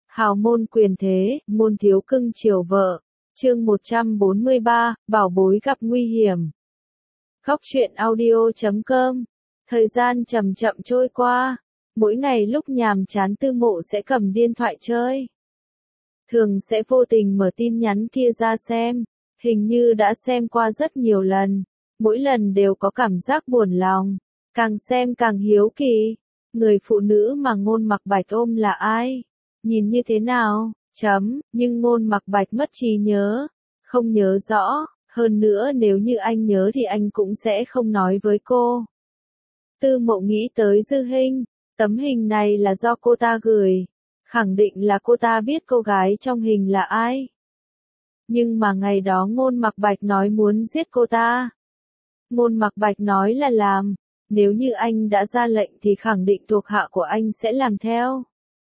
Hào môn quyền thế, môn thiếu cưng chiều vợ. Chương 143, bảo bối gặp nguy hiểm. Góc truyện audio.com. Thời gian chậm chậm trôi qua, mỗi ngày lúc nhàm chán Tư Mộ sẽ cầm điện thoại chơi. Thường sẽ vô tình mở tin nhắn kia ra xem, hình như đã xem qua rất nhiều lần, mỗi lần đều có cảm giác buồn lòng, càng xem càng hiếu kỳ. Người phụ nữ mà Ngôn Mặc Bạch ôm là ai? Nhìn như thế nào? Nhưng Ngôn Mặc Bạch mất trí nhớ, không nhớ rõ, hơn nữa nếu như anh nhớ thì anh cũng sẽ không nói với cô. Tư Mộ nghĩ tới Dư Hinh, tấm hình này là do cô ta gửi, khẳng định là cô ta biết cô gái trong hình là ai. Nhưng mà ngày đó Ngôn Mặc Bạch nói muốn giết cô ta. Ngôn Mặc Bạch nói là làm, nếu như anh đã ra lệnh thì khẳng định thuộc hạ của anh sẽ làm theo.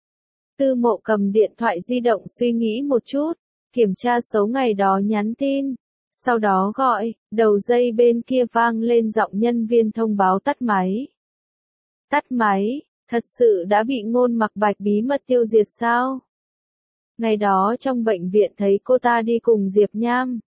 Tư Mộ cầm điện thoại di động suy nghĩ một chút, kiểm tra số ngày đó nhắn tin, sau đó gọi, đầu dây bên kia vang lên giọng nhân viên thông báo tắt máy. Tắt máy, thật sự đã bị Ngôn Mặc Bạch bí mật tiêu diệt sao? Ngày đó trong bệnh viện thấy cô ta đi cùng Diệp Nham.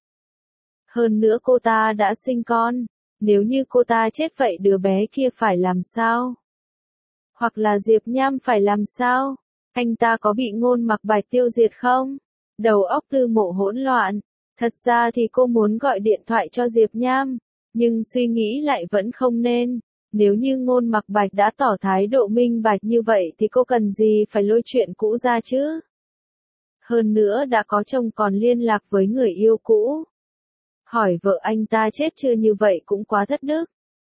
Hơn nữa cô ta đã sinh con, nếu như cô ta chết vậy đứa bé kia phải làm sao? Hoặc là Diệp Nham phải làm sao? Anh ta có bị Ngôn Mặc Bạch tiêu diệt không? Đầu óc Tư Mộ hỗn loạn. Thật ra thì cô muốn gọi điện thoại cho Diệp Nham, nhưng suy nghĩ lại vẫn không nên. Nếu như Ngôn Mặc Bạch đã tỏ thái độ minh bạch như vậy thì cô cần gì phải lôi chuyện cũ ra chứ? Hơn nữa đã có chồng còn liên lạc với người yêu cũ. Hỏi vợ anh ta chết chưa như vậy cũng quá thất đức.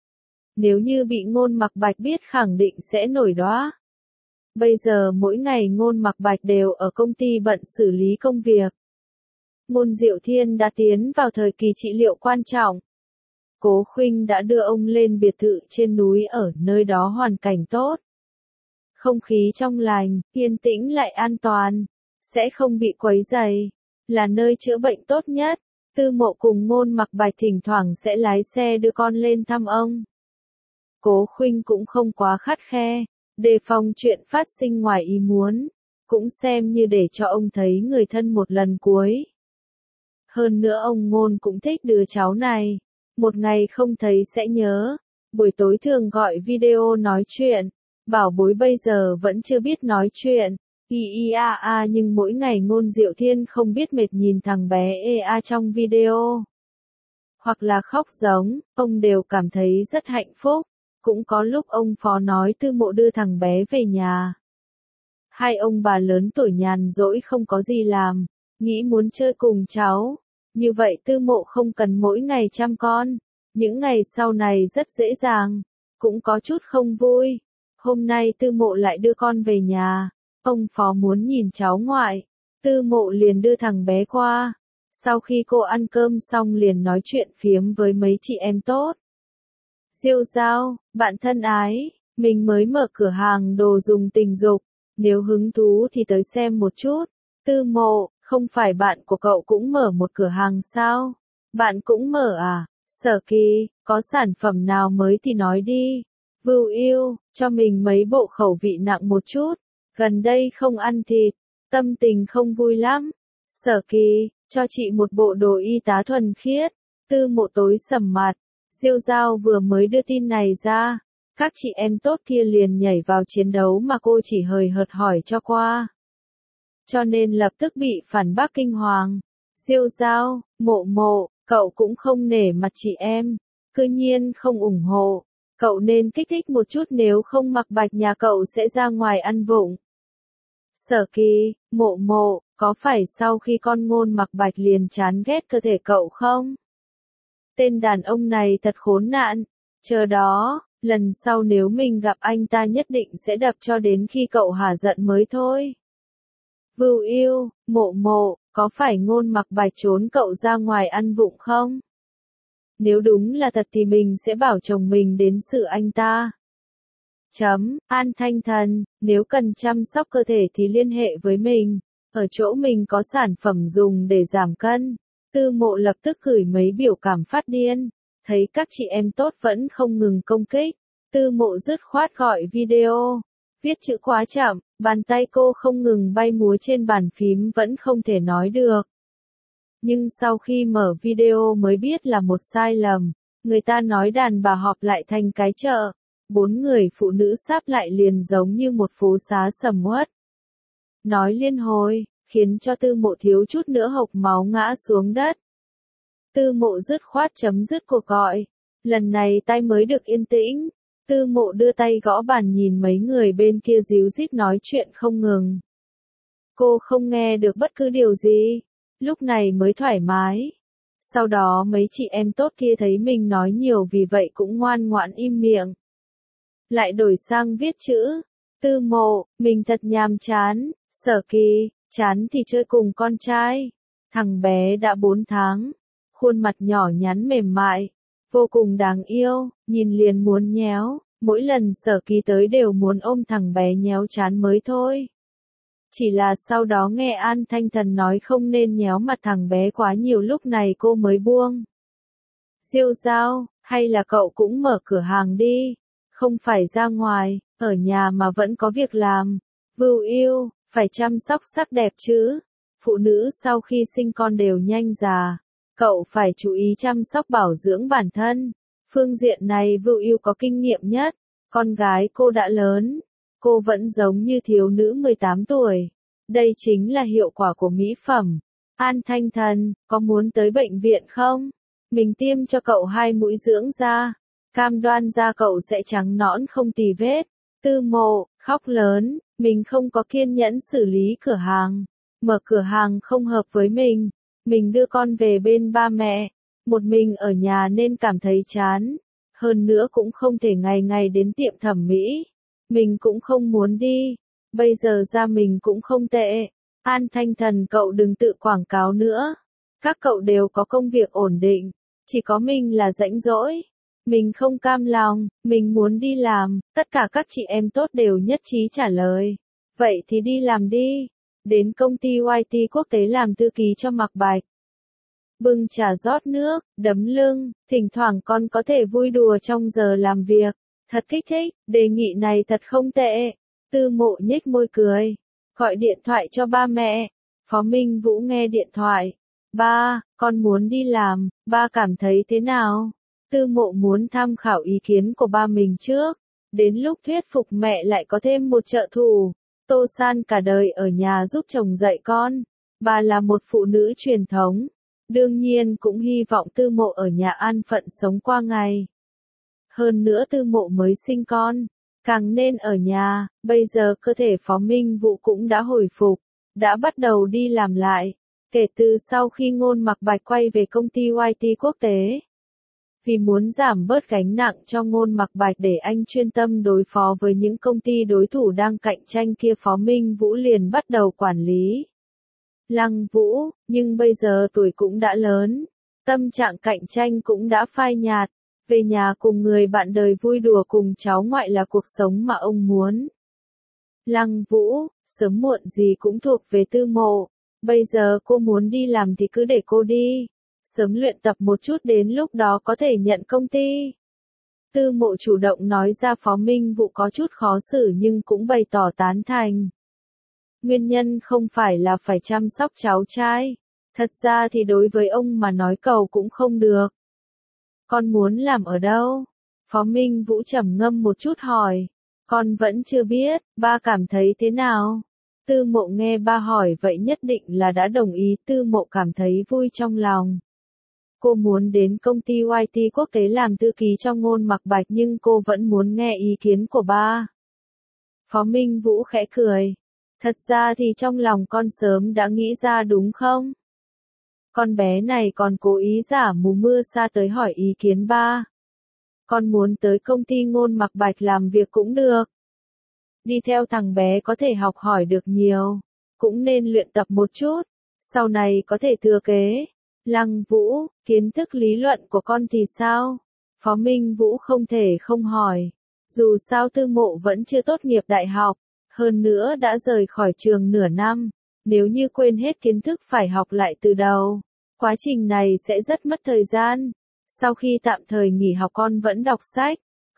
Nếu như bị Ngôn Mặc Bạch biết khẳng định sẽ nổi đoá. Bây giờ mỗi ngày Ngôn Mặc Bạch đều ở công ty bận xử lý công việc. Ngôn Diệu Thiên đã tiến vào thời kỳ trị liệu quan trọng. Cố Khuynh đã đưa ông lên biệt thự trên núi ở nơi đó hoàn cảnh tốt. Không khí trong lành, yên tĩnh lại an toàn, sẽ không bị quấy rầy, là nơi chữa bệnh tốt nhất. Tư Mộ cùng Ngôn Mặc Bạch thỉnh thoảng sẽ lái xe đưa con lên thăm ông. Cố Khuynh cũng không quá khắt khe, đề phòng chuyện phát sinh ngoài ý muốn, cũng xem như để cho ông thấy người thân một lần cuối. Hơn nữa ông Ngôn cũng thích đứa cháu này, một ngày không thấy sẽ nhớ, buổi tối thường gọi video nói chuyện, bảo bối bây giờ vẫn chưa biết nói chuyện, nhưng mỗi ngày Ngôn Diệu Thiên không biết mệt nhìn thằng bé trong video. Hoặc là khóc giống, ông đều cảm thấy rất hạnh phúc, cũng có lúc ông phó nói Tư Mộ đưa thằng bé về nhà. Hai ông bà lớn tuổi nhàn rỗi không có gì làm, nghĩ muốn chơi cùng cháu. Như vậy Tư Mộ không cần mỗi ngày chăm con. Những ngày sau này rất dễ dàng, cũng có chút không vui. Hôm nay Tư Mộ lại đưa con về nhà. Ông phó muốn nhìn cháu ngoại. Tư Mộ liền đưa thằng bé qua. Sau khi cô ăn cơm xong liền nói chuyện phiếm với mấy chị em tốt. Diêu Giao, bạn thân ái, mình mới mở cửa hàng đồ dùng tình dục. Nếu hứng thú thì tới xem một chút. Tư Mộ, không phải bạn của cậu cũng mở một cửa hàng sao? Bạn cũng mở à? Sở Kỳ, có sản phẩm nào mới thì nói đi. Vưu Yêu, cho mình mấy bộ khẩu vị nặng một chút. Gần đây không ăn thịt, tâm tình không vui lắm. Sở Kỳ, cho chị một bộ đồ y tá thuần khiết. Tư Mộ tối sầm mặt. Diêu Giao vừa mới đưa tin này ra, các chị em tốt kia liền nhảy vào chiến đấu mà cô chỉ hời hợt hỏi cho qua. Cho nên lập tức bị phản bác kinh hoàng. Diêu Giao, Mộ, cậu cũng không nể mặt chị em, cư nhiên không ủng hộ. Cậu nên kích thích một chút nếu không Mặc Bạch nhà cậu sẽ ra ngoài ăn vụng. Sở Kỳ, Mộ, có phải sau khi con Ngôn Mặc Bạch liền chán ghét cơ thể cậu không? Tên đàn ông này thật khốn nạn. Chờ đó, lần sau nếu mình gặp anh ta nhất định sẽ đập cho đến khi cậu hả giận mới thôi. Vưu Yêu, Mộ, có phải Ngôn Mặc Bạch trốn cậu ra ngoài ăn vụng không? Nếu đúng là thật thì mình sẽ bảo chồng mình đến xử anh ta. An Thanh Thần, nếu cần chăm sóc cơ thể thì liên hệ với mình. Ở chỗ mình có sản phẩm dùng để giảm cân. Tư Mộ lập tức gửi mấy biểu cảm phát điên. Thấy các chị em tốt vẫn không ngừng công kích. Tư Mộ dứt khoát gọi video. Viết chữ quá chậm, bàn tay cô không ngừng bay múa trên bàn phím vẫn không thể nói được. Nhưng sau khi mở video mới biết là một sai lầm, người ta nói đàn bà họp lại thành cái chợ, 4 người phụ nữ sáp lại liền giống như một phố xá sầm uất. Nói liên hồi, khiến cho Tư Mộ thiếu chút nữa hộc máu ngã xuống đất. Tư Mộ dứt khoát chấm dứt cuộc gọi, lần này tai mới được yên tĩnh. Tư Mộ đưa tay gõ bàn nhìn mấy người bên kia díu dít nói chuyện không ngừng. Cô không nghe được bất cứ điều gì, lúc này mới thoải mái. Sau đó mấy chị em tốt kia thấy mình nói nhiều vì vậy cũng ngoan ngoãn im miệng. Lại đổi sang viết chữ. Tư Mộ, mình thật nhàm chán. Sở Kỳ, chán thì chơi cùng con trai. Thằng bé đã 4 tháng, khuôn mặt nhỏ nhắn mềm mại, vô cùng đáng yêu, nhìn liền muốn nhéo, mỗi lần Sở Kỳ tới đều muốn ôm thằng bé nhéo chán mới thôi. Chỉ là sau đó nghe An Thanh Thần nói không nên nhéo mặt thằng bé quá nhiều lúc này cô mới buông. Diêu Giao, hay là cậu cũng mở cửa hàng đi, không phải ra ngoài, ở nhà mà vẫn có việc làm. Vưu yêu, phải chăm sóc sắc đẹp chứ, phụ nữ sau khi sinh con đều nhanh già, cậu phải chú ý chăm sóc bảo dưỡng bản thân. Phương diện này Vưu yêu có kinh nghiệm nhất, con gái cô đã lớn, cô vẫn giống như thiếu nữ 18 tuổi. Đây chính là hiệu quả của mỹ phẩm. An Thanh Thần, có muốn tới bệnh viện không? Mình tiêm cho cậu 2 mũi dưỡng da, cam đoan da cậu sẽ trắng nõn không tì vết. Tư Mộ, khóc lớn, mình không có kiên nhẫn xử lý cửa hàng. Mở cửa hàng không hợp với mình đưa con về bên ba mẹ. Một mình ở nhà nên cảm thấy chán. Hơn nữa cũng không thể ngày ngày đến tiệm thẩm mỹ. Mình cũng không muốn đi. Bây giờ da mình cũng không tệ. An Thanh Thần cậu đừng tự quảng cáo nữa. Các cậu đều có công việc ổn định. Chỉ có mình là rãnh rỗi. Mình không cam lòng, mình muốn đi làm. Tất cả các chị em tốt đều nhất trí trả lời. Vậy thì đi làm đi. Đến công ty YT quốc tế làm thư ký cho Mạc Bạch. Bưng trà rót nước, đấm lưng, thỉnh thoảng con có thể vui đùa trong giờ làm việc. Thật kích thích, đề nghị này thật không tệ. Tư Mộ nhếch môi cười. Gọi điện thoại cho ba mẹ. Phó Minh Vũ nghe điện thoại. Ba, con muốn đi làm, ba cảm thấy thế nào? Tư Mộ muốn tham khảo ý kiến của ba mình trước. Đến lúc thuyết phục mẹ lại có thêm một trợ thủ. Tô San cả đời ở nhà giúp chồng dạy con. Bà là một phụ nữ truyền thống. Đương nhiên cũng hy vọng Tư Mộ ở nhà an phận sống qua ngày. Hơn nữa Tư Mộ mới sinh con, càng nên ở nhà. Bây giờ cơ thể Phó Minh Vũ cũng đã hồi phục, đã bắt đầu đi làm lại. Kể từ sau khi Ngôn Mặc Bạch quay về công ty YT quốc tế. Vì muốn giảm bớt gánh nặng cho Ngôn Mặc Bạch để anh chuyên tâm đối phó với những công ty đối thủ đang cạnh tranh kia, Phó Minh Vũ liền bắt đầu quản lý Lăng Vũ, nhưng bây giờ tuổi cũng đã lớn, tâm trạng cạnh tranh cũng đã phai nhạt, về nhà cùng người bạn đời vui đùa cùng cháu ngoại là cuộc sống mà ông muốn. Lăng Vũ, sớm muộn gì cũng thuộc về Tư Mộ, bây giờ cô muốn đi làm thì cứ để cô đi, sớm luyện tập một chút đến lúc đó có thể nhận công ty. Tư Mộ chủ động nói ra. Phó Minh Vũ có chút khó xử nhưng cũng bày tỏ tán thành. Nguyên nhân không phải là phải chăm sóc cháu trai. Thật ra thì đối với ông mà nói cầu cũng không được. Con muốn làm ở đâu? Phó Minh Vũ trầm ngâm một chút hỏi. Con vẫn chưa biết, ba cảm thấy thế nào? Tư Mộ nghe ba hỏi vậy nhất định là đã đồng ý. Tư Mộ cảm thấy vui trong lòng. Cô muốn đến công ty YT quốc tế làm thư ký cho Ngôn Mặc Bạch nhưng cô vẫn muốn nghe ý kiến của ba. Phó Minh Vũ khẽ cười. Thật ra thì trong lòng con sớm đã nghĩ ra đúng không? Con bé này còn cố ý giả mù mưa sa tới hỏi ý kiến ba. Con muốn tới công ty Ngôn Mặc Bạch làm việc cũng được. Đi theo thằng bé có thể học hỏi được nhiều. Cũng nên luyện tập một chút. Sau này có thể thừa kế. Lăng Vũ, kiến thức lý luận của con thì sao? Phó Minh Vũ không thể không hỏi. Dù sao Tư Mộ vẫn chưa tốt nghiệp đại học. Hơn nữa đã rời khỏi trường nửa năm. Nếu như quên hết kiến thức phải học lại từ đầu. Quá trình này sẽ rất mất thời gian. Sau khi tạm thời nghỉ học con vẫn đọc sách.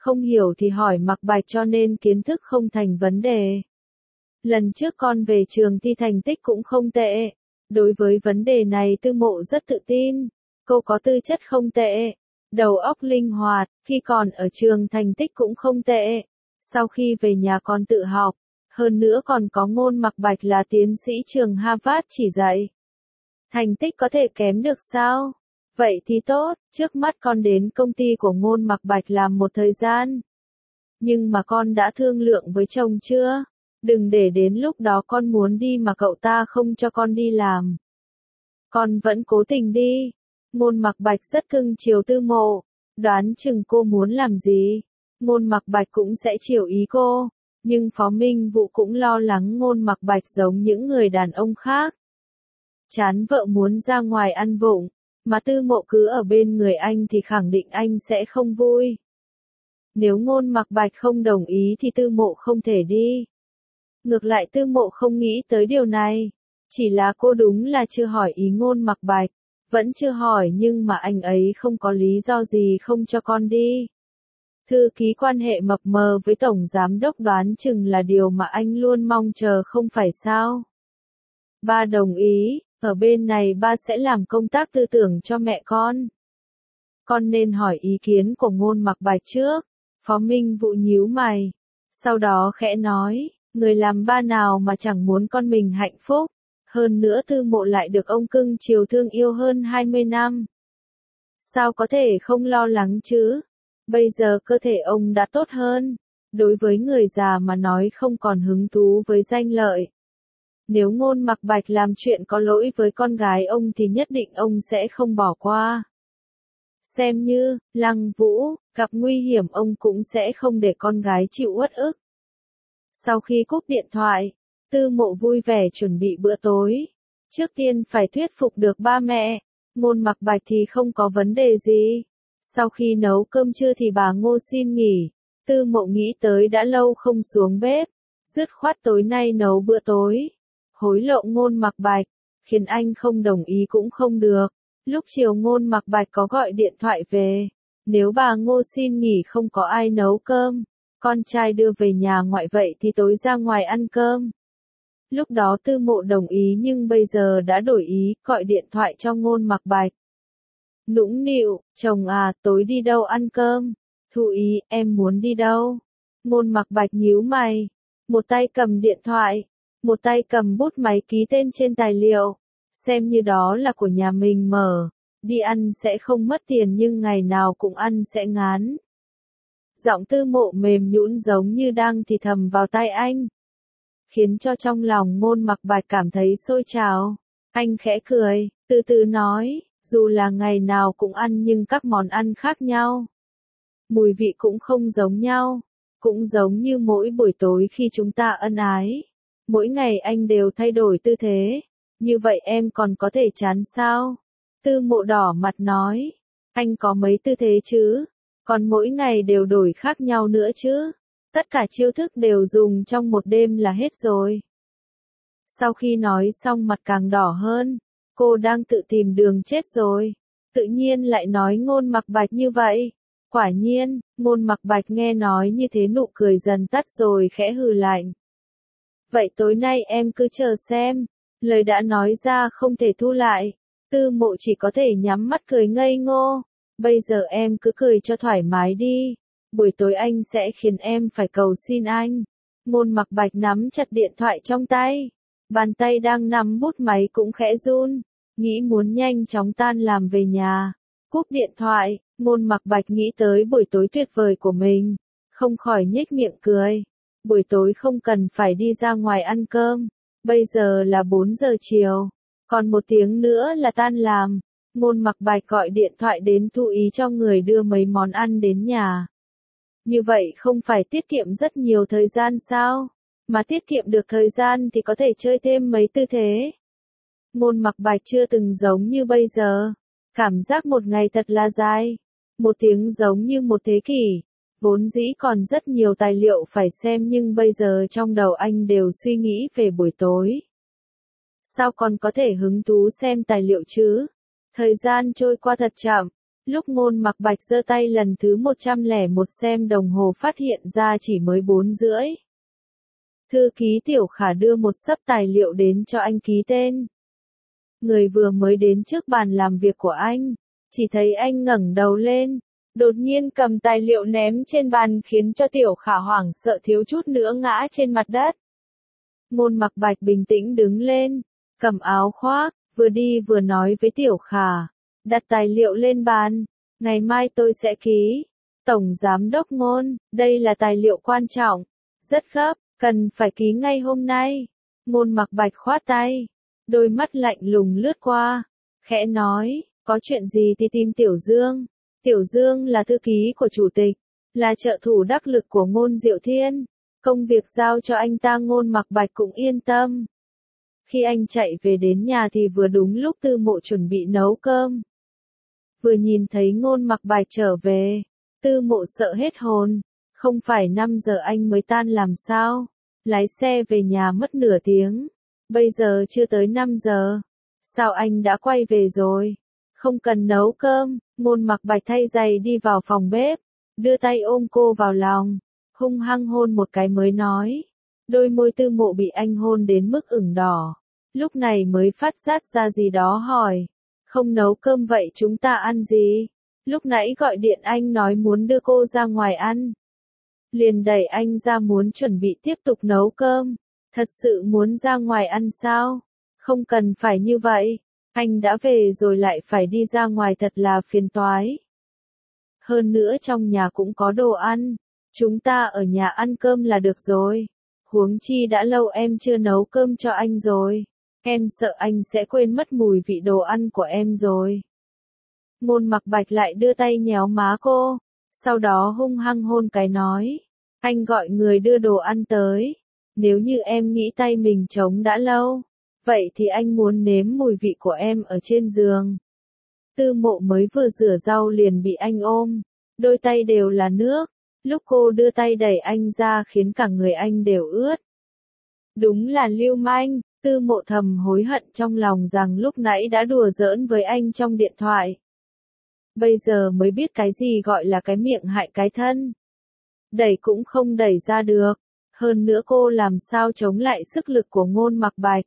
Không hiểu thì hỏi Mạc Bạch cho nên kiến thức không thành vấn đề. Lần trước con về trường thi thành tích cũng không tệ. Đối với vấn đề này Tư Mộ rất tự tin. Cô có tư chất không tệ. Đầu óc linh hoạt, khi còn ở trường thành tích cũng không tệ. Sau khi về nhà con tự học. Hơn nữa còn có Ngôn Mạc Bạch là tiến sĩ trường Harvard chỉ dạy. Thành tích có thể kém được sao? Vậy thì tốt, trước mắt con đến công ty của Ngôn Mạc Bạch làm một thời gian. Nhưng mà con đã thương lượng với chồng chưa? Đừng để đến lúc đó con muốn đi mà cậu ta không cho con đi làm. Con vẫn cố tình đi. Ngôn Mạc Bạch rất cưng chiều Tư Mộ. Đoán chừng cô muốn làm gì, Ngôn Mạc Bạch cũng sẽ chiều ý cô. Nhưng Phó Minh Vũ cũng lo lắng Ngôn Mạc Bạch giống những người đàn ông khác. Chán vợ muốn ra ngoài ăn vụng, mà Tư Mộ cứ ở bên người anh thì khẳng định anh sẽ không vui. Nếu Ngôn Mạc Bạch không đồng ý thì Tư Mộ không thể đi. Ngược lại Tư Mộ không nghĩ tới điều này. Chỉ là cô đúng là chưa hỏi ý Ngôn Mạc Bạch. Vẫn chưa hỏi nhưng mà anh ấy không có lý do gì không cho con đi. Thư ký quan hệ mập mờ với Tổng Giám đốc đoán chừng là điều mà anh luôn mong chờ không phải sao. Ba đồng ý, ở bên này ba sẽ làm công tác tư tưởng cho mẹ con. Con nên hỏi ý kiến của Ngôn Mạc Bạch trước. Phó Minh Vũ nhíu mày. Sau đó khẽ nói, người làm ba nào mà chẳng muốn con mình hạnh phúc. Hơn nữa Tư Mộ lại được ông cưng chiều thương yêu hơn 20 năm. Sao có thể không lo lắng chứ? Bây giờ cơ thể ông đã tốt hơn. Đối với người già mà nói không còn hứng thú với danh lợi. Nếu Ngôn Mạc Bạch làm chuyện có lỗi với con gái ông thì nhất định ông sẽ không bỏ qua. Xem như, Lăng Vũ, gặp nguy hiểm ông cũng sẽ không để con gái chịu uất ức. Sau khi cúp điện thoại, Tư Mộ vui vẻ chuẩn bị bữa tối. Trước tiên phải thuyết phục được ba mẹ. Ngôn Mạc Bạch thì không có vấn đề gì. Sau khi nấu cơm trưa thì bà Ngô xin nghỉ. Tư Mộ nghĩ tới đã lâu không xuống bếp. Dứt khoát tối nay nấu bữa tối. Hối lộ Ngôn Mạc Bạch, khiến anh không đồng ý cũng không được. Lúc chiều Ngôn Mạc Bạch có gọi điện thoại về. Nếu bà Ngô xin nghỉ không có ai nấu cơm, con trai đưa về nhà ngoại vậy thì tối ra ngoài ăn cơm. Lúc đó Tư Mộ đồng ý nhưng bây giờ đã đổi ý, gọi điện thoại cho Ngôn Mạc Bạch. Nũng nịu, chồng à, tối đi đâu ăn cơm? Thu Ý, em muốn đi đâu? Ngôn Mạc Bạch nhíu mày, một tay cầm điện thoại, một tay cầm bút máy ký tên trên tài liệu, xem như đó là của nhà mình mở. Đi ăn sẽ không mất tiền nhưng ngày nào cũng ăn sẽ ngán. Giọng Tư Mộ mềm nhũn giống như đang thì thầm vào tai anh, khiến cho trong lòng Ngôn Mạc Bạch cảm thấy sôi trào. Anh khẽ cười, từ từ nói, dù là ngày nào cũng ăn nhưng các món ăn khác nhau. Mùi vị cũng không giống nhau, cũng giống như mỗi buổi tối khi chúng ta ân ái. Mỗi ngày anh đều thay đổi tư thế, như vậy em còn có thể chán sao? Tư Mộ đỏ mặt nói, anh có mấy tư thế chứ? Còn mỗi ngày đều đổi khác nhau nữa chứ? Tất cả chiêu thức đều dùng trong một đêm là hết rồi. Sau khi nói xong mặt càng đỏ hơn, cô đang tự tìm đường chết rồi. Tự nhiên lại nói Ngôn Mạc Bạch như vậy. Quả nhiên, Ngôn Mạc Bạch nghe nói như thế nụ cười dần tắt rồi khẽ hừ lạnh. Vậy tối nay em cứ chờ xem. Lời đã nói ra không thể thu lại. Tư Mộ chỉ có thể nhắm mắt cười ngây ngô. Bây giờ em cứ cười cho thoải mái đi. Buổi tối anh sẽ khiến em phải cầu xin anh. Ngôn Mạc Bạch nắm chặt điện thoại trong tay. Bàn tay đang nắm bút máy cũng khẽ run. Nghĩ muốn nhanh chóng tan làm về nhà. Cúp điện thoại, Ngôn Mạc Bạch nghĩ tới buổi tối tuyệt vời của mình. Không khỏi nhếch miệng cười. Buổi tối không cần phải đi ra ngoài ăn cơm. Bây giờ là 4 giờ chiều. Còn 1 tiếng nữa là tan làm. Ngôn Mạc Bạch gọi điện thoại đến Thu Ý cho người đưa mấy món ăn đến nhà. Như vậy không phải tiết kiệm rất nhiều thời gian sao? Mà tiết kiệm được thời gian thì có thể chơi thêm mấy tư thế. Ngôn Mạc Bạch chưa từng giống như bây giờ. Cảm giác một ngày thật là dài. 1 tiếng giống như 1 thế kỷ. Vốn dĩ còn rất nhiều tài liệu phải xem nhưng bây giờ trong đầu anh đều suy nghĩ về buổi tối. Sao còn có thể hứng thú xem tài liệu chứ? Thời gian trôi qua thật chậm. Lúc Ngôn Mặc Bạch giơ tay lần thứ 101 xem đồng hồ phát hiện ra chỉ mới 4:30. Thư ký Tiểu Khả đưa một xấp tài liệu đến cho anh ký tên. Người vừa mới đến trước bàn làm việc của anh, chỉ thấy anh ngẩng đầu lên, đột nhiên cầm tài liệu ném trên bàn khiến cho Tiểu Khả hoảng sợ thiếu chút nữa ngã trên mặt đất. Ngôn Mặc Bạch bình tĩnh đứng lên, cầm áo khoác, vừa đi vừa nói với Tiểu Khả, đặt tài liệu lên bàn, ngày mai tôi sẽ ký. Tổng Giám đốc Ngôn, đây là tài liệu quan trọng, rất gấp, cần phải ký ngay hôm nay. Ngôn Mặc Bạch khoát tay, đôi mắt lạnh lùng lướt qua, khẽ nói, có chuyện gì thì tìm Tiểu Dương. Tiểu Dương là thư ký của chủ tịch, là trợ thủ đắc lực của Ngôn Diệu Thiên. Công việc giao cho anh ta Ngôn Mặc Bạch cũng yên tâm. Khi anh chạy về đến nhà thì vừa đúng lúc Tư Mộ chuẩn bị nấu cơm. Vừa nhìn thấy Ngôn Mặc Bạch trở về, Tư Mộ sợ hết hồn, không phải 5 giờ anh mới tan làm sao? Lái xe về nhà mất nửa tiếng, bây giờ chưa tới 5 giờ. Sao anh đã quay về rồi? Không cần nấu cơm. Ngôn Mặc Bạch thay giày đi vào phòng bếp, đưa tay ôm cô vào lòng, hung hăng hôn một cái mới nói. Đôi môi Tư Mộ bị anh hôn đến mức ửng đỏ, lúc này mới phát giác ra gì đó hỏi. Không nấu cơm vậy chúng ta ăn gì? Lúc nãy gọi điện anh nói muốn đưa cô ra ngoài ăn. Liền đẩy anh ra muốn chuẩn bị tiếp tục nấu cơm. Thật sự muốn ra ngoài ăn sao? Không cần phải như vậy. Anh đã về rồi lại phải đi ra ngoài thật là phiền toái. Hơn nữa trong nhà cũng có đồ ăn. Chúng ta ở nhà ăn cơm là được rồi. Huống chi đã lâu em chưa nấu cơm cho anh rồi. Em sợ anh sẽ quên mất mùi vị đồ ăn của em rồi. Ngôn Mặc Bạch lại đưa tay nhéo má cô, sau đó hung hăng hôn cái nói. Anh gọi người đưa đồ ăn tới. Nếu như em nghĩ tay mình trống đã lâu, vậy thì anh muốn nếm mùi vị của em ở trên giường. Tư Mộ mới vừa rửa rau liền bị anh ôm, đôi tay đều là nước. Lúc cô đưa tay đẩy anh ra khiến cả người anh đều ướt. Đúng là lưu manh. Tư Mộ thầm hối hận trong lòng rằng lúc nãy đã đùa giỡn với anh trong điện thoại. Bây giờ mới biết cái gì gọi là cái miệng hại cái thân. Đẩy cũng không đẩy ra được. Hơn nữa cô làm sao chống lại sức lực của Ngôn Mặc Bạch.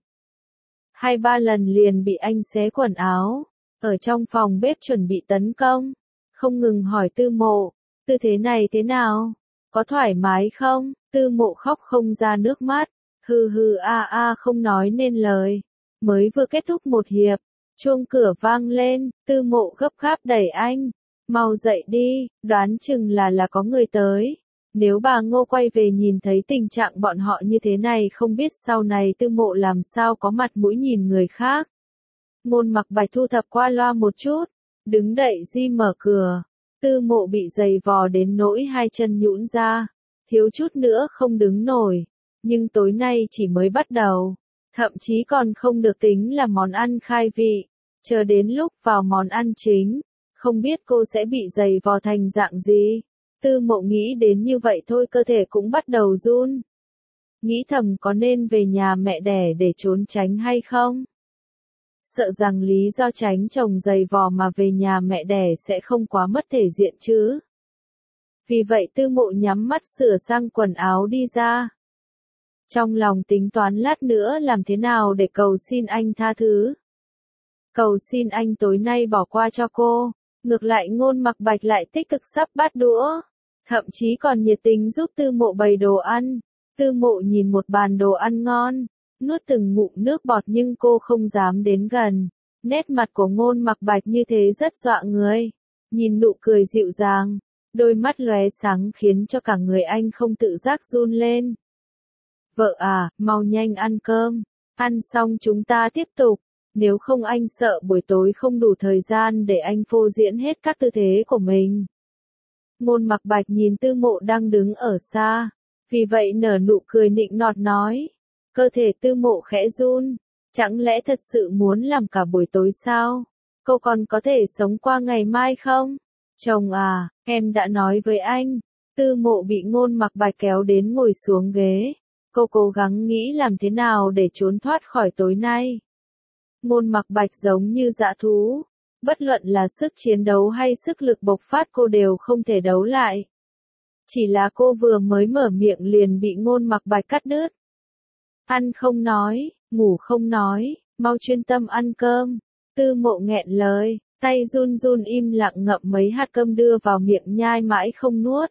2-3 lần liền bị anh xé quần áo. Ở trong phòng bếp chuẩn bị tấn công. Không ngừng hỏi Tư Mộ. Tư thế này thế nào? Có thoải mái không? Tư Mộ khóc không ra nước mắt. Hừ hừ không nói nên lời. Mới vừa kết thúc một hiệp, chuông cửa vang lên, Tư Mộ gấp gáp đẩy anh. Mau dậy đi, đoán chừng là có người tới. Nếu bà Ngô quay về nhìn thấy tình trạng bọn họ như thế này không biết sau này Tư Mộ làm sao có mặt mũi nhìn người khác. Ngôn Mặc Bạch thu thập qua loa một chút, đứng đậy di mở cửa. Tư Mộ bị giày vò đến nỗi hai chân nhũn ra, thiếu chút nữa không đứng nổi. Nhưng tối nay chỉ mới bắt đầu, thậm chí còn không được tính là món ăn khai vị. Chờ đến lúc vào món ăn chính, không biết cô sẽ bị giày vò thành dạng gì. Tư Mộ nghĩ đến như vậy thôi cơ thể cũng bắt đầu run. Nghĩ thầm có nên về nhà mẹ đẻ để trốn tránh hay không? Sợ rằng lý do tránh chồng giày vò mà về nhà mẹ đẻ sẽ không quá mất thể diện chứ. Vì vậy Tư Mộ nhắm mắt sửa sang quần áo đi ra. Trong lòng tính toán lát nữa làm thế nào để cầu xin anh tha thứ. Cầu xin anh tối nay bỏ qua cho cô. Ngược lại Ngôn Mặc Bạch lại tích cực sắp bát đũa. Thậm chí còn nhiệt tình giúp Tư Mộ bày đồ ăn. Tư Mộ nhìn một bàn đồ ăn ngon, nuốt từng ngụm nước bọt nhưng cô không dám đến gần. Nét mặt của Ngôn Mặc Bạch như thế rất dọa người. Nhìn nụ cười dịu dàng, đôi mắt lóe sáng khiến cho cả người anh không tự giác run lên. Vợ à, mau nhanh ăn cơm. Ăn xong chúng ta tiếp tục. Nếu không anh sợ buổi tối không đủ thời gian để anh phô diễn hết các tư thế của mình. Ngôn Mặc Bạch nhìn Tư Mộ đang đứng ở xa. Vì vậy nở nụ cười nịnh nọt nói. Cơ thể Tư Mộ khẽ run. Chẳng lẽ thật sự muốn làm cả buổi tối sao? Cô còn có thể sống qua ngày mai không? Chồng à, em đã nói với anh. Tư Mộ bị Ngôn Mặc Bạch kéo đến ngồi xuống ghế. Cô cố gắng nghĩ làm thế nào để trốn thoát khỏi tối nay. Ngôn Mặc Bạch giống như dã thú, Bất luận là sức chiến đấu hay sức lực bộc phát cô đều không thể đấu lại. Chỉ là cô vừa mới mở miệng liền bị Ngôn Mặc Bạch cắt đứt. Ăn không nói, ngủ không nói, mau chuyên tâm ăn cơm. Tư Mộ nghẹn lời, tay run run im lặng ngậm mấy hạt cơm đưa vào miệng nhai mãi không nuốt.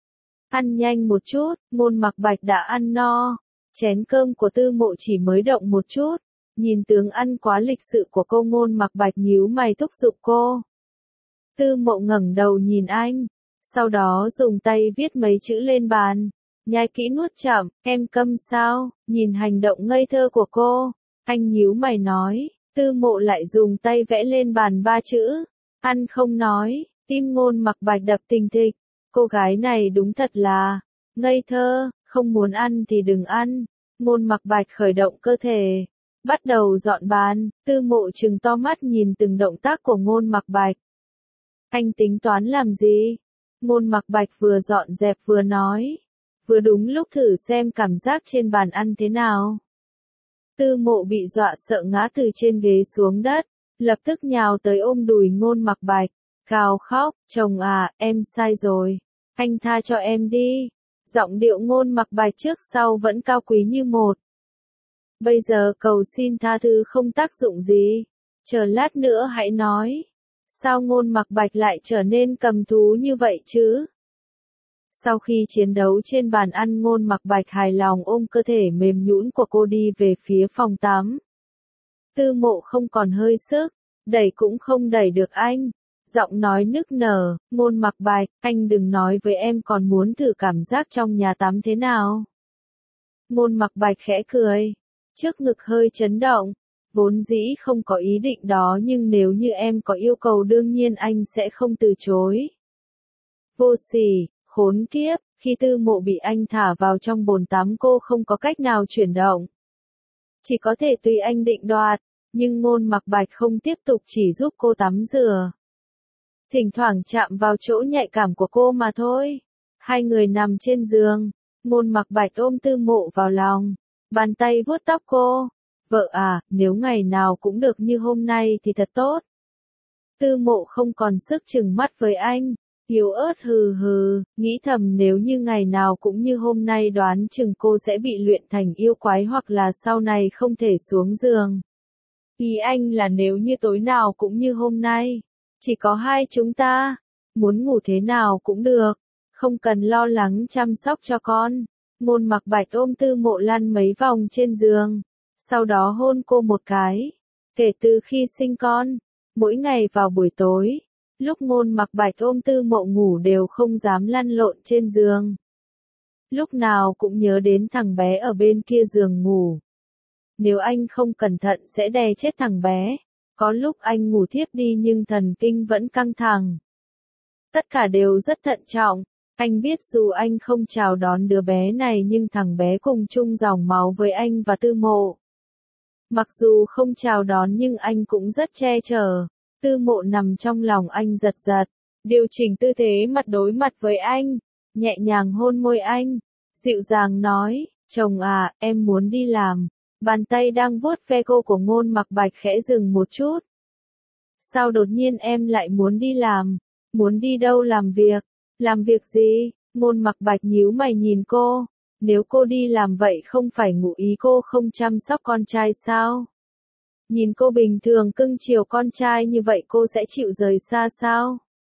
Ăn nhanh một chút, Ngôn Mặc Bạch đã ăn no. Chén cơm của Tư Mộ chỉ mới động một chút. Nhìn tướng ăn quá lịch sự của cô, Ngôn Mặc Bạch nhíu mày thúc giục cô. Tư Mộ ngẩng đầu nhìn anh, sau đó dùng tay viết mấy chữ lên bàn. Nhai kỹ nuốt chậm, em câm sao? Nhìn hành động ngây thơ của cô, anh nhíu mày nói. Tư Mộ lại dùng tay vẽ lên bàn 3 chữ. Ăn không nói, tim Ngôn Mặc Bạch đập thình thịch. Cô gái này đúng thật là ngây thơ, không muốn ăn thì đừng ăn. Ngôn Mặc Bạch khởi động cơ thể, bắt đầu dọn bàn. Tư Mộ trừng to mắt nhìn từng động tác của Ngôn Mặc Bạch. Anh tính toán làm gì? Ngôn Mặc Bạch vừa dọn dẹp vừa nói. Vừa đúng lúc thử xem cảm giác trên bàn ăn thế nào. Tư Mộ bị dọa sợ ngã từ trên ghế xuống đất, lập tức nhào tới ôm đùi Ngôn Mặc Bạch, gào khóc, chồng à, em sai rồi, anh tha cho em đi. Giọng điệu Ngôn Mặc Bạch trước sau vẫn cao quý như một. Bây giờ cầu xin tha thứ không tác dụng gì, chờ lát nữa hãy nói. Sao Ngôn Mặc Bạch lại trở nên cầm thú như vậy chứ? Sau khi chiến đấu trên bàn ăn, Ngôn Mặc Bạch hài lòng ôm cơ thể mềm nhũn của cô đi về phía phòng tắm. Tư Mộ không còn hơi sức, đẩy cũng không đẩy được anh. Giọng nói nức nở, Ngôn Mặc Bạch, anh đừng nói với em còn muốn thử cảm giác trong nhà tắm thế nào. Ngôn Mặc Bạch khẽ cười, trước ngực hơi chấn động. Vốn dĩ không có ý định đó nhưng nếu như em có yêu cầu đương nhiên anh sẽ không từ chối. Vô sỉ, khốn kiếp, khi Tư Mộ bị anh thả vào trong bồn tắm cô không có cách nào chuyển động. Chỉ có thể tùy anh định đoạt, nhưng Ngôn Mặc Bạch không tiếp tục, chỉ giúp cô tắm rửa. Thỉnh thoảng chạm vào chỗ nhạy cảm của cô mà thôi. Hai người nằm trên giường, Ngôn Mặc Bạch ôm Tư Mộ vào lòng, bàn tay vuốt tóc cô. Vợ à, nếu ngày nào cũng được như hôm nay thì thật tốt. Tư Mộ không còn sức trừng mắt với anh, yếu ớt hừ hừ, nghĩ thầm nếu như ngày nào cũng như hôm nay đoán chừng cô sẽ bị luyện thành yêu quái hoặc là sau này không thể xuống giường. Ý anh là nếu như tối nào cũng như hôm nay, chỉ có hai chúng ta, muốn ngủ thế nào cũng được, không cần lo lắng chăm sóc cho con. Ngôn Mặc Bạch ôm Tư Mộ lăn mấy vòng trên giường, sau đó hôn cô một cái. Kể từ khi sinh con, mỗi ngày vào buổi tối, lúc Ngôn Mặc Bạch ôm Tư Mộ ngủ đều không dám lăn lộn trên giường. Lúc nào cũng nhớ đến thằng bé ở bên kia giường ngủ. Nếu anh không cẩn thận sẽ đè chết thằng bé. Có lúc anh ngủ thiếp đi nhưng thần kinh vẫn căng thẳng. Tất cả đều rất thận trọng. Anh biết dù anh không chào đón đứa bé này nhưng thằng bé cùng chung dòng máu với anh và Tư Mộ. Mặc dù không chào đón nhưng anh cũng rất che chở. Tư Mộ nằm trong lòng anh giật giật, điều chỉnh tư thế mặt đối mặt với anh, nhẹ nhàng hôn môi anh, dịu dàng nói, chồng à, em muốn đi làm. Bàn tay đang vuốt ve cô của Ngôn Mặc Bạch khẽ dừng một chút. Sao đột nhiên em lại muốn đi làm? Muốn đi đâu làm việc? Làm việc gì? Ngôn Mặc Bạch nhíu mày nhìn cô. Nếu cô đi làm vậy không phải ngụ ý cô không chăm sóc con trai sao? Nhìn cô bình thường cưng chiều con trai như vậy cô sẽ chịu rời xa sao?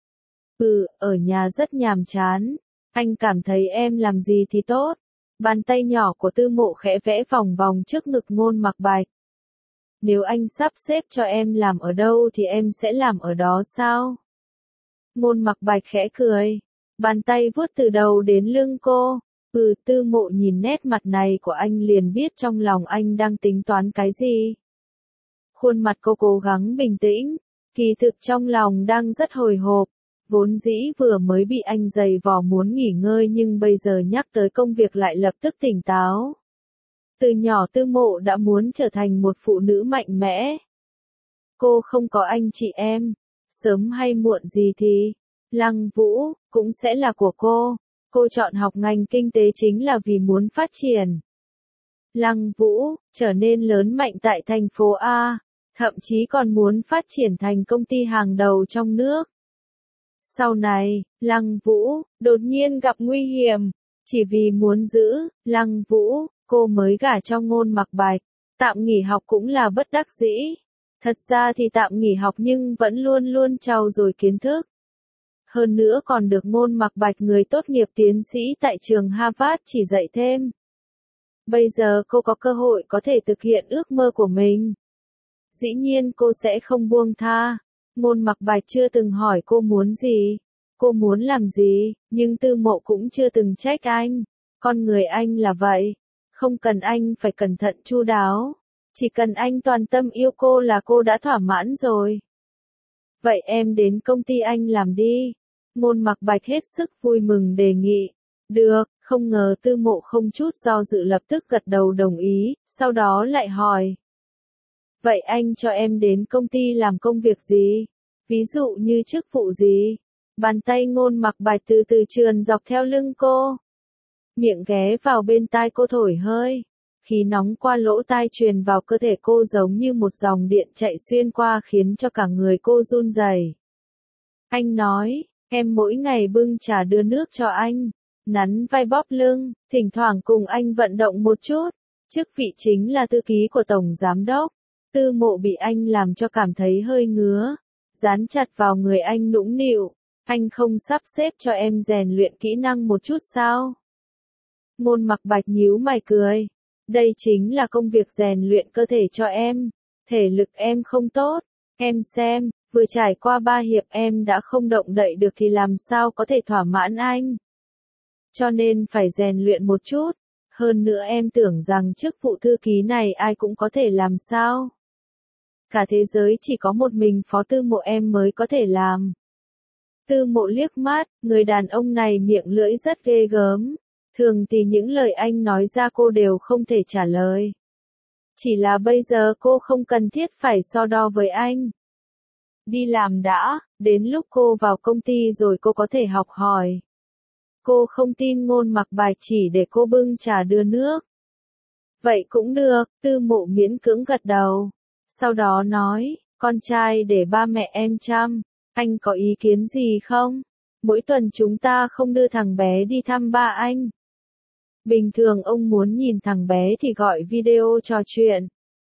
Ở nhà rất nhàm chán. Anh cảm thấy em làm gì thì tốt. Bàn tay nhỏ của Tư Mộ khẽ vẽ vòng vòng trước ngực Ngôn Mặc Bạch. Nếu anh sắp xếp cho em làm ở đâu thì em sẽ làm ở đó sao? Ngôn Mặc Bạch khẽ cười. Bàn tay vuốt từ đầu đến lưng cô. Tư Mộ nhìn nét mặt này của anh liền biết trong lòng anh đang tính toán cái gì. Khuôn mặt cô cố gắng bình tĩnh, kỳ thực trong lòng đang rất hồi hộp. Vốn dĩ vừa mới bị anh giày vò muốn nghỉ ngơi nhưng bây giờ nhắc tới công việc lại lập tức tỉnh táo. Từ nhỏ Tư Mộ đã muốn trở thành một phụ nữ mạnh mẽ. Cô không có anh chị em, sớm hay muộn gì thì, Lăng Vũ, cũng sẽ là của cô. Cô chọn học ngành kinh tế chính là vì muốn phát triển. Lăng Vũ, trở nên lớn mạnh tại thành phố A. thậm chí còn muốn phát triển thành công ty hàng đầu trong nước. Sau này, Lăng Vũ đột nhiên gặp nguy hiểm, chỉ vì muốn giữ Lăng Vũ, cô mới gả cho Ngôn Mặc Bạch. Tạm nghỉ học cũng là bất đắc dĩ. Thật ra thì tạm nghỉ học nhưng vẫn luôn luôn trau dồi kiến thức. Hơn nữa còn được Ngôn Mặc Bạch người tốt nghiệp tiến sĩ tại trường Harvard chỉ dạy thêm. Bây giờ cô có cơ hội có thể thực hiện ước mơ của mình. Dĩ nhiên cô sẽ không buông tha. Ngôn Mặc Bạch chưa từng hỏi cô muốn gì, cô muốn làm gì, nhưng Tư Mộ cũng chưa từng trách anh. Con người anh là vậy, không cần anh phải cẩn thận chu đáo, chỉ cần anh toàn tâm yêu cô là cô đã thỏa mãn rồi. Vậy em đến công ty anh làm đi. Ngôn Mặc Bạch hết sức vui mừng đề nghị. Được, không ngờ Tư Mộ không chút do dự lập tức gật đầu đồng ý, sau đó lại hỏi. Vậy anh cho em đến công ty làm công việc gì? Ví dụ như chức vụ gì? Bàn tay Ngôn Mặc Bạch từ từ trườn dọc theo lưng cô. Miệng ghé vào bên tai cô thổi hơi. Khí nóng qua lỗ tai truyền vào cơ thể cô giống như một dòng điện chạy xuyên qua khiến cho cả người cô run rẩy. Anh nói, em mỗi ngày bưng trà đưa nước cho anh, nắn vai bóp lưng, thỉnh thoảng cùng anh vận động một chút. Chức vị chính là thư ký của Tổng Giám đốc. Tư Mộ bị anh làm cho cảm thấy hơi ngứa, dán chặt vào người anh nũng nịu. Anh không sắp xếp cho em rèn luyện kỹ năng một chút sao? Ngôn Mặc Bạch nhíu mày cười. Đây chính là công việc rèn luyện cơ thể cho em. Thể lực em không tốt. Em xem, vừa trải qua 3 hiệp em đã không động đậy được thì làm sao có thể thỏa mãn anh. Cho nên phải rèn luyện một chút. Hơn nữa em tưởng rằng chức vụ thư ký này ai cũng có thể làm sao? Cả thế giới chỉ có một mình Phó Tư Mộ em mới có thể làm. Tư Mộ liếc mắt, người đàn ông này miệng lưỡi rất ghê gớm. Thường thì những lời anh nói ra cô đều không thể trả lời. Chỉ là bây giờ cô không cần thiết phải so đo với anh. Đi làm đã, đến lúc cô vào công ty rồi cô có thể học hỏi. Cô không tin Ngôn Mặc Bạch chỉ để cô bưng trà đưa nước. Vậy cũng được, Tư Mộ miễn cưỡng gật đầu. Sau đó nói, con trai để ba mẹ em chăm, anh có ý kiến gì không? Mỗi tuần chúng ta không đưa thằng bé đi thăm ba anh. Bình thường ông muốn nhìn thằng bé thì gọi video trò chuyện.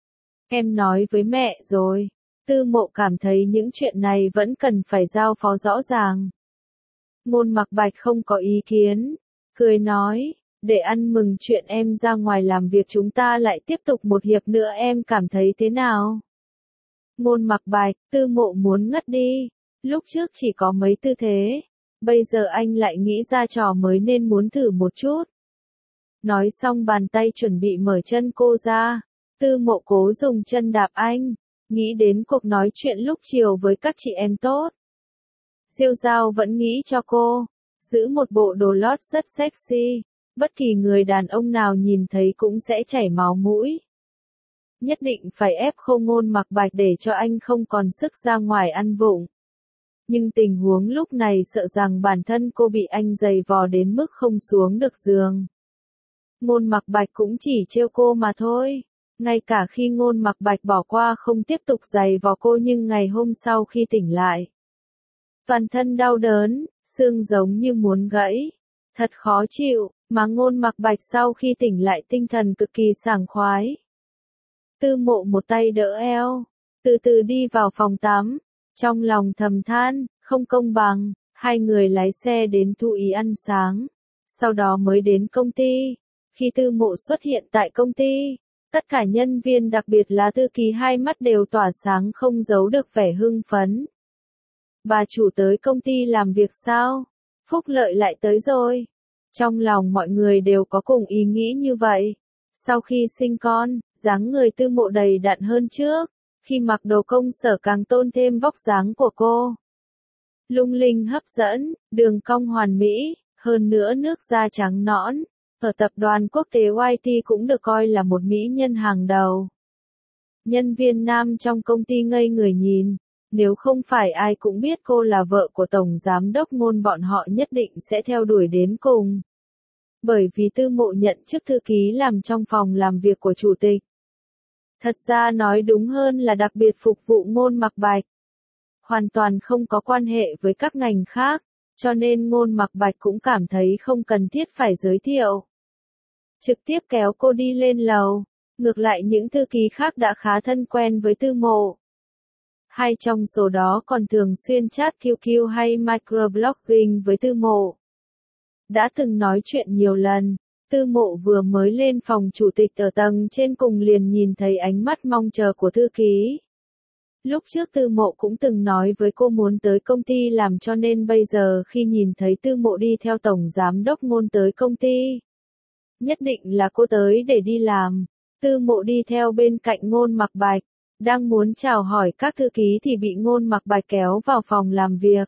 Em nói với mẹ rồi. Tư Mộ cảm thấy những chuyện này vẫn cần phải giao phó rõ ràng. Ngôn Mặc Bạch không có ý kiến, cười nói, để ăn mừng chuyện em ra ngoài làm việc chúng ta lại tiếp tục một hiệp nữa em cảm thấy thế nào? Ngôn Mặc Bạch, Tư Mộ muốn ngất đi, lúc trước chỉ có mấy tư thế, bây giờ anh lại nghĩ ra trò mới nên muốn thử một chút. Nói xong bàn tay chuẩn bị mở chân cô ra, Tư Mộ cố dùng chân đạp anh, nghĩ đến cuộc nói chuyện lúc chiều với các chị em tốt. Diêu Giao vẫn nghĩ cho cô, giữ một bộ đồ lót rất sexy, bất kỳ người đàn ông nào nhìn thấy cũng sẽ chảy máu mũi. Nhất định phải ép khô Ngôn Mặc Bạch để cho anh không còn sức ra ngoài ăn vụng. Nhưng tình huống lúc này sợ rằng bản thân cô bị anh giày vò đến mức không xuống được giường. Ngôn Mặc Bạch cũng chỉ trêu cô mà thôi. Ngay cả khi Ngôn Mặc Bạch bỏ qua không tiếp tục giày vò cô nhưng ngày hôm sau khi tỉnh lại. Toàn thân đau đớn, xương giống như muốn gãy. Thật khó chịu, mà Ngôn Mặc Bạch sau khi tỉnh lại tinh thần cực kỳ sảng khoái. Tư Mộ một tay đỡ eo, từ từ đi vào phòng tắm. Trong lòng thầm than, không công bằng, hai người lái xe đến Thụ Ý ăn sáng. Sau đó mới đến công ty. Khi Tư Mộ xuất hiện tại công ty, tất cả nhân viên đặc biệt là thư ký hai mắt đều tỏa sáng không giấu được vẻ hưng phấn. Bà chủ tới công ty làm việc sao? Phúc lợi lại tới rồi. Trong lòng mọi người đều có cùng ý nghĩ như vậy. Sau khi sinh con, dáng người Tư Mộ đầy đặn hơn trước. Khi mặc đồ công sở càng tôn thêm vóc dáng của cô. Lung linh hấp dẫn, đường cong hoàn mỹ, hơn nữa nước da trắng nõn. Ở tập đoàn quốc tế YT cũng được coi là một mỹ nhân hàng đầu. Nhân viên nam trong công ty ngây người nhìn. Nếu không phải ai cũng biết cô là vợ của Tổng Giám đốc Ngôn bọn họ nhất định sẽ theo đuổi đến cùng. Bởi vì Tư Mộ nhận chức thư ký làm trong phòng làm việc của chủ tịch. Thật ra nói đúng hơn là đặc biệt phục vụ Ngôn Mặc Bạch. Hoàn toàn không có quan hệ với các ngành khác, cho nên Ngôn Mặc Bạch cũng cảm thấy không cần thiết phải giới thiệu. Trực tiếp kéo cô đi lên lầu, ngược lại những thư ký khác đã khá thân quen với Tư Mộ. Hai trong số đó còn thường xuyên chat QQ hay microblogging với Tư Mộ. Đã từng nói chuyện nhiều lần, Tư Mộ vừa mới lên phòng chủ tịch ở tầng trên cùng liền nhìn thấy ánh mắt mong chờ của thư ký. Lúc trước Tư Mộ cũng từng nói với cô muốn tới công ty làm cho nên bây giờ khi nhìn thấy Tư Mộ đi theo Tổng Giám đốc Ngôn tới công ty. Nhất định là cô tới để đi làm. Tư Mộ đi theo bên cạnh Ngôn Mặc Bạch, đang muốn chào hỏi các thư ký thì bị Ngôn Mặc Bạch kéo vào phòng làm việc.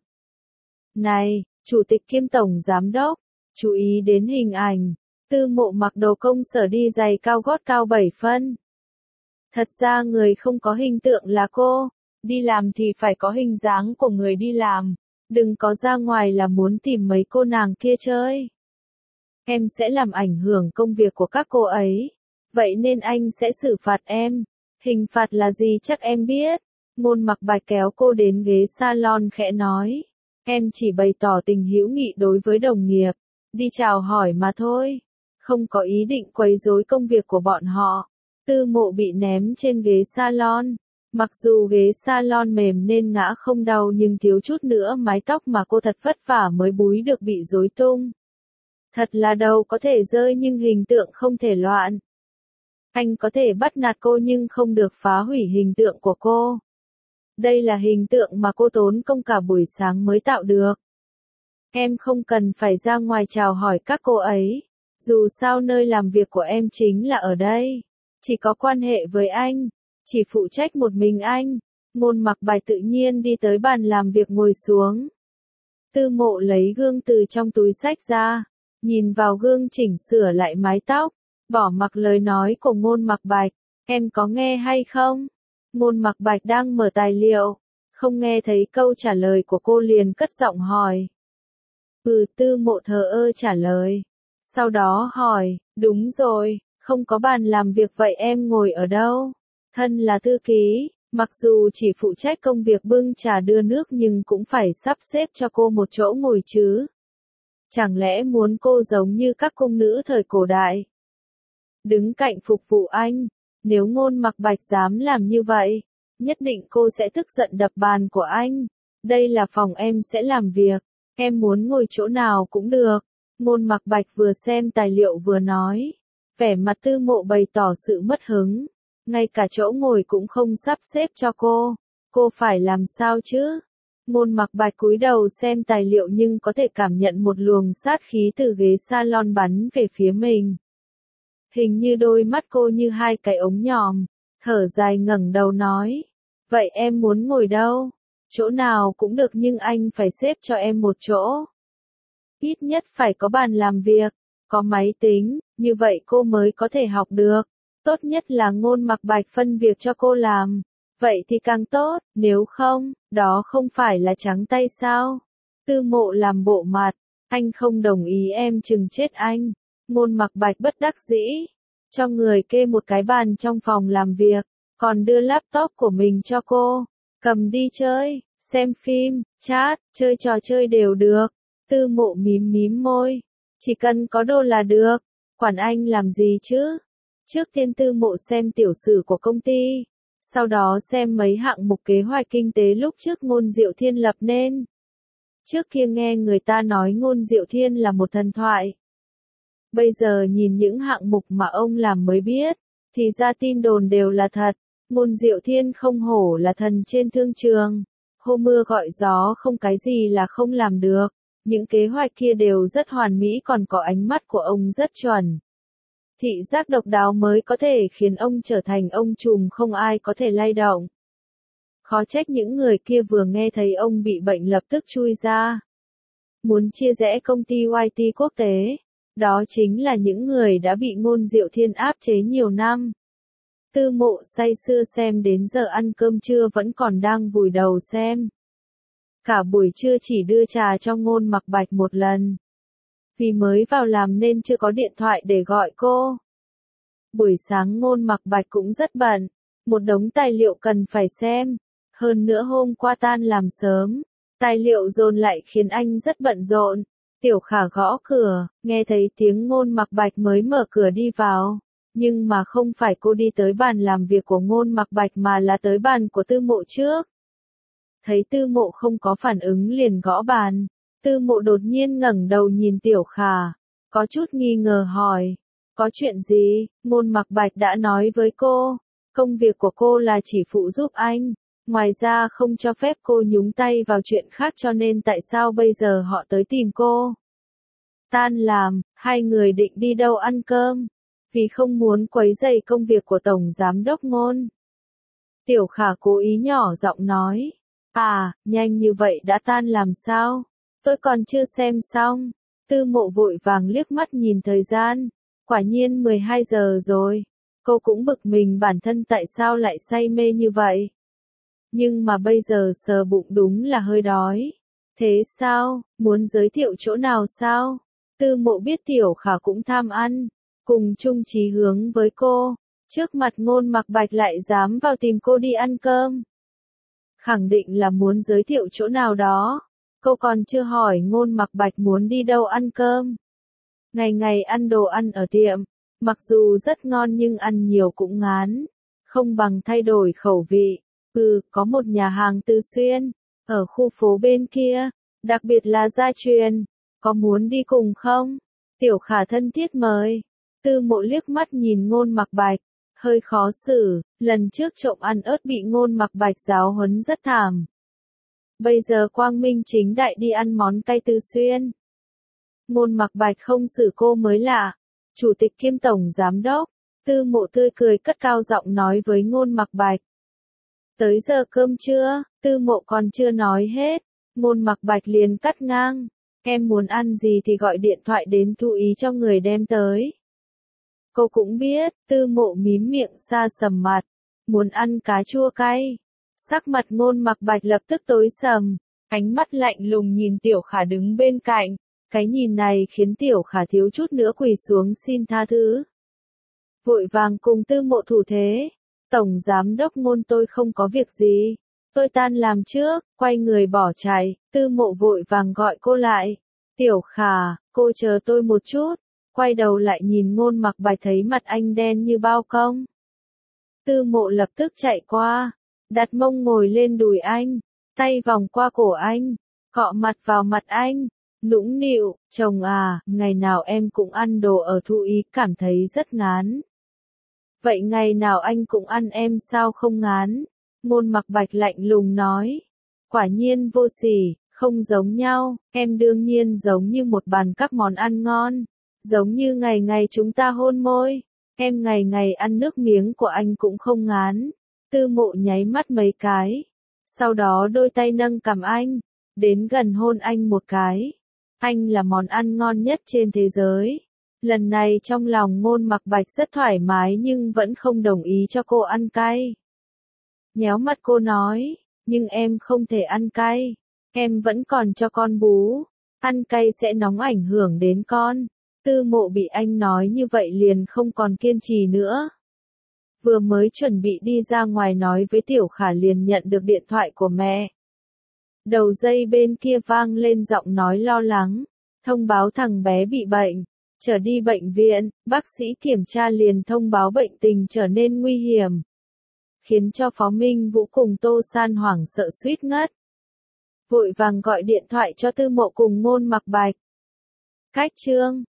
Này, Chủ tịch kiêm Tổng Giám đốc, chú ý đến hình ảnh. Tư Mộ mặc đồ công sở đi giày cao gót cao 7 phân. Thật ra người không có hình tượng là cô, đi làm thì phải có hình dáng của người đi làm, đừng có ra ngoài là muốn tìm mấy cô nàng kia chơi. Em sẽ làm ảnh hưởng công việc của các cô ấy, vậy nên anh sẽ xử phạt em. Hình phạt là gì chắc em biết. Ngôn Mặc Bạch kéo cô đến ghế salon khẽ nói. Em chỉ bày tỏ tình hữu nghị đối với đồng nghiệp, đi chào hỏi mà thôi, không có ý định quấy rối công việc của bọn họ. Tư Mộ bị ném trên ghế salon. Mặc dù ghế salon mềm nên ngã không đau nhưng thiếu chút nữa mái tóc mà cô thật vất vả mới búi được bị rối tung. Thật là đầu có thể rơi nhưng hình tượng không thể loạn. Anh có thể bắt nạt cô nhưng không được phá hủy hình tượng của cô. Đây là hình tượng mà cô tốn công cả buổi sáng mới tạo được. Em không cần phải ra ngoài chào hỏi các cô ấy. Dù sao nơi làm việc của em chính là ở đây. Chỉ có quan hệ với anh. Chỉ phụ trách một mình anh. Ngôn Mặc Bạch tự nhiên đi tới bàn làm việc ngồi xuống. Tư Mộ lấy gương từ trong túi xách ra. Nhìn vào gương chỉnh sửa lại mái tóc. Bỏ mặc lời nói của Ngôn Mặc Bạch. Em có nghe hay không? Ngôn Mặc Bạch đang mở tài liệu. Không nghe thấy câu trả lời của cô liền cất giọng hỏi. Tư Mộ thờ ơ trả lời. Sau đó hỏi, đúng rồi, không có bàn làm việc vậy em ngồi ở đâu? Thân là thư ký, mặc dù chỉ phụ trách công việc bưng trà đưa nước nhưng cũng phải sắp xếp cho cô một chỗ ngồi chứ. Chẳng lẽ muốn cô giống như các cung nữ thời cổ đại? Đứng cạnh phục vụ anh, nếu Ngôn Mặc Bạch dám làm như vậy, nhất định cô sẽ tức giận đập bàn của anh. Đây là phòng em sẽ làm việc, em muốn ngồi chỗ nào cũng được. Ngôn Mặc Bạch vừa xem tài liệu vừa nói. Vẻ mặt Tư Mộ bày tỏ sự mất hứng. Ngay cả chỗ ngồi cũng không sắp xếp cho cô. Cô phải làm sao chứ? Ngôn Mặc Bạch cúi đầu xem tài liệu nhưng có thể cảm nhận một luồng sát khí từ ghế salon bắn về phía mình. Hình như đôi mắt cô như hai cái ống nhòm. Thở dài ngẩng đầu nói. Vậy em muốn ngồi đâu? Chỗ nào cũng được nhưng anh phải xếp cho em một chỗ. Ít nhất phải có bàn làm việc, có máy tính, như vậy cô mới có thể học được. Tốt nhất là Ngôn Mặc Bạch phân việc cho cô làm. Vậy thì càng tốt, nếu không, đó không phải là trắng tay sao? Tư Mộ làm bộ mặt, anh không đồng ý em chừng chết anh. Ngôn Mặc Bạch bất đắc dĩ, cho người kê một cái bàn trong phòng làm việc, còn đưa laptop của mình cho cô. Cầm đi chơi, xem phim, chat, chơi trò chơi đều được. Tư Mộ mím mím môi. Chỉ cần có đô là được. Quản anh làm gì chứ? Trước tiên Tư Mộ xem tiểu sử của công ty. Sau đó xem mấy hạng mục kế hoạch kinh tế lúc trước Ngôn Diệu Thiên lập nên. Trước kia nghe người ta nói Ngôn Diệu Thiên là một thần thoại. Bây giờ nhìn những hạng mục mà ông làm mới biết. Thì ra tin đồn đều là thật. Ngôn Diệu Thiên không hổ là thần trên thương trường. Hô mưa gọi gió không cái gì là không làm được. Những kế hoạch kia đều rất hoàn mỹ còn có ánh mắt của ông rất chuẩn. Thị giác độc đáo mới có thể khiến ông trở thành ông trùm không ai có thể lay động. Khó trách những người kia vừa nghe thấy ông bị bệnh lập tức chui ra. Muốn chia rẽ công ty YT quốc tế. Đó chính là những người đã bị Ngôn Diệu Thiên áp chế nhiều năm. Tư Mộ say sưa xem đến giờ ăn cơm trưa vẫn còn đang vùi đầu xem. Cả buổi trưa chỉ đưa trà cho Ngôn Mặc Bạch một lần. Vì mới vào làm nên chưa có điện thoại để gọi cô. Buổi sáng Ngôn Mặc Bạch cũng rất bận, một đống tài liệu cần phải xem. Hơn nữa hôm qua tan làm sớm, tài liệu dồn lại khiến anh rất bận rộn. Tiểu Khả gõ cửa, nghe thấy tiếng Ngôn Mặc Bạch mới mở cửa đi vào. Nhưng mà không phải cô đi tới bàn làm việc của Ngôn Mặc Bạch mà là tới bàn của Tư Mộ trước. Thấy Tư Mộ không có phản ứng liền gõ bàn. Tư Mộ đột nhiên ngẩng đầu nhìn Tiểu Khả, có chút nghi ngờ hỏi. Có chuyện gì? Ngôn Mặc Bạch đã nói với cô. Công việc của cô là chỉ phụ giúp anh. Ngoài ra không cho phép cô nhúng tay vào chuyện khác cho nên tại sao bây giờ họ tới tìm cô? Tan làm, hai người định đi đâu ăn cơm? Vì không muốn quấy rầy công việc của Tổng Giám đốc Ngôn. Tiểu Khả cố ý nhỏ giọng nói. À, nhanh như vậy đã tan làm sao? Tôi còn chưa xem xong. Tư Mộ vội vàng liếc mắt nhìn thời gian. Quả nhiên 12 giờ rồi. Cô cũng bực mình bản thân tại sao lại say mê như vậy. Nhưng mà bây giờ sờ bụng đúng là hơi đói. Thế sao, muốn giới thiệu chỗ nào sao? Tư Mộ biết Tiểu Khả cũng tham ăn, cùng chung chí hướng với cô. Trước mặt Ngôn Mặc Bạch lại dám vào tìm cô đi ăn cơm. Khẳng định là muốn giới thiệu chỗ nào đó. Cô còn chưa hỏi Ngôn Mặc Bạch muốn đi đâu ăn cơm. Ngày ngày ăn đồ ăn ở tiệm, mặc dù rất ngon nhưng ăn nhiều cũng ngán. Không bằng thay đổi khẩu vị. Có một nhà hàng Tư Xuyên, ở khu phố bên kia, đặc biệt là gia truyền. Có muốn đi cùng không? Tiểu Khả thân thiết mời. Tư Mộ liếc mắt nhìn Ngôn Mặc Bạch, hơi khó xử, lần trước trộm ăn ớt bị Ngôn Mặc Bạch giáo huấn rất thảm. Bây giờ quang minh chính đại đi ăn món cay Tư Xuyên. Ngôn Mặc Bạch không xử cô mới lạ. Chủ tịch kiêm tổng giám đốc. Tư Mộ tươi cười cất cao giọng nói với Ngôn Mặc Bạch. Tới giờ cơm trưa, Tư Mộ còn chưa nói hết. Ngôn Mặc Bạch liền cắt ngang. Em muốn ăn gì thì gọi điện thoại đến thu ý cho người đem tới. Cô cũng biết, Tư Mộ mím miệng xa sầm mặt. Muốn ăn cá chua cay. Sắc mặt Ngôn Mặc Bạch lập tức tối sầm. Ánh mắt lạnh lùng nhìn Tiểu Khả đứng bên cạnh. Cái nhìn này khiến Tiểu Khả thiếu chút nữa quỳ xuống xin tha thứ. Vội vàng cùng Tư Mộ thủ thế. Tổng giám đốc Ngôn tôi không có việc gì. Tôi tan làm trước, quay người bỏ chạy. Tư Mộ vội vàng gọi cô lại. Tiểu Khả, cô chờ tôi một chút. Quay đầu lại nhìn Ngôn Mặc Bạch thấy mặt anh đen như bao công. Tư Mộ lập tức chạy qua. Đặt mông ngồi lên đùi anh. Tay vòng qua cổ anh. Cọ mặt vào mặt anh. Nũng nịu, chồng à, ngày nào em cũng ăn đồ ở Thu Ý cảm thấy rất ngán. Vậy ngày nào anh cũng ăn em sao không ngán? Ngôn Mặc Bạch lạnh lùng nói. Quả nhiên vô sỉ, không giống nhau, em đương nhiên giống như một bàn các món ăn ngon. Giống như ngày ngày chúng ta hôn môi. Em ngày ngày ăn nước miếng của anh cũng không ngán. Tư Mộ nháy mắt mấy cái. Sau đó đôi tay nâng cằm anh. Đến gần hôn anh một cái. Anh là món ăn ngon nhất trên thế giới. Lần này trong lòng Ngôn Mặc Bạch rất thoải mái nhưng vẫn không đồng ý cho cô ăn cay. Nhéo mặt cô nói, nhưng em không thể ăn cay. Em vẫn còn cho con bú. Ăn cay sẽ nóng ảnh hưởng đến con. Tư Mộ bị anh nói như vậy liền không còn kiên trì nữa. Vừa mới chuẩn bị đi ra ngoài nói với Tiểu Khả liền nhận được điện thoại của mẹ. Đầu dây bên kia vang lên giọng nói lo lắng. Thông báo thằng bé bị bệnh. Trở đi bệnh viện, bác sĩ kiểm tra liền thông báo bệnh tình trở nên nguy hiểm. Khiến cho Phó Minh Vũ cùng Tô San hoảng sợ suýt ngất. Vội vàng gọi điện thoại cho Tư Mộ cùng Ngôn Mặc Bạch. Cách chương